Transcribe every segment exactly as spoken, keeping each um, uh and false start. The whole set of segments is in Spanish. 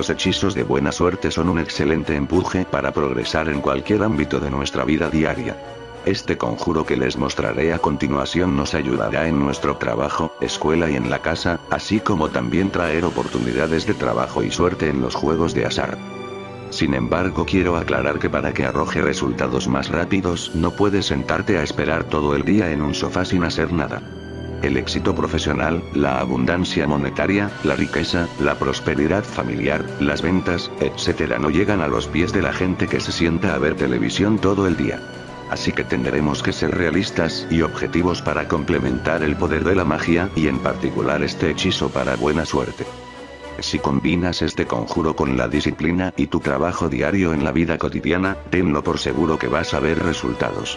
Los hechizos de buena suerte son un excelente empuje para progresar en cualquier ámbito de nuestra vida diaria. Este conjuro que les mostraré a continuación nos ayudará en nuestro trabajo, escuela y en la casa, así como también traer oportunidades de trabajo y suerte en los juegos de azar. Sin embargo, quiero aclarar que para que arroje resultados más rápidos no puedes sentarte a esperar todo el día en un sofá sin hacer nada. El éxito profesional, la abundancia monetaria, la riqueza, la prosperidad familiar, las ventas, etcétera no llegan a los pies de la gente que se sienta a ver televisión todo el día. Así que tendremos que ser realistas y objetivos para complementar el poder de la magia y en particular este hechizo para buena suerte. Si combinas este conjuro con la disciplina y tu trabajo diario en la vida cotidiana, tenlo por seguro que vas a ver resultados.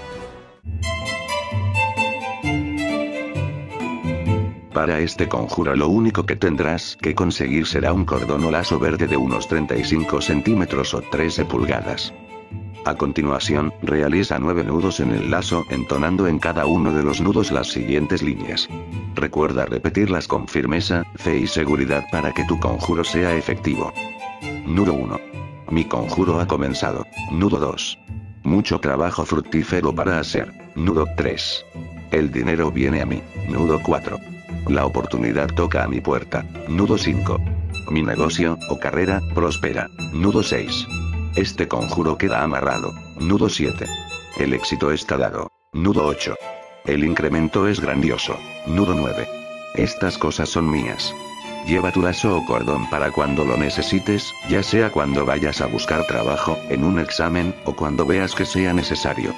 Para este conjuro lo único que tendrás que conseguir será un cordón o lazo verde de unos treinta y cinco centímetros o trece pulgadas. A continuación, realiza nueve nudos en el lazo entonando en cada uno de los nudos las siguientes líneas. Recuerda repetirlas con firmeza, fe y seguridad para que tu conjuro sea efectivo. Nudo uno. Mi conjuro ha comenzado. Nudo dos. Mucho trabajo fructífero para hacer. Nudo tres. El dinero viene a mí. Nudo cuatro. La oportunidad toca a mi puerta. Nudo cinco. Mi negocio, o carrera, prospera. Nudo seis. Este conjuro queda amarrado. Nudo siete. El éxito está dado. Nudo ocho. El incremento es grandioso. Nudo nueve. Estas cosas son mías. Lleva tu lazo o cordón para cuando lo necesites, ya sea cuando vayas a buscar trabajo, en un examen, o cuando veas que sea necesario.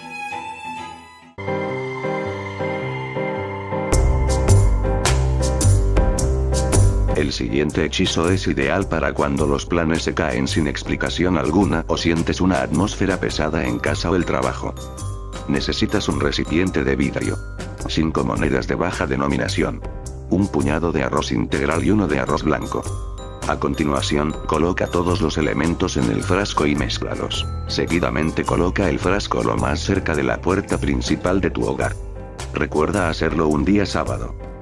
El siguiente hechizo es ideal para cuando los planes se caen sin explicación alguna o sientes una atmósfera pesada en casa o el trabajo. Necesitas un recipiente de vidrio. Cinco monedas de baja denominación. Un puñado de arroz integral y uno de arroz blanco. A continuación, coloca todos los elementos en el frasco y mézclalos. Seguidamente coloca el frasco lo más cerca de la puerta principal de tu hogar. Recuerda hacerlo un día sábado.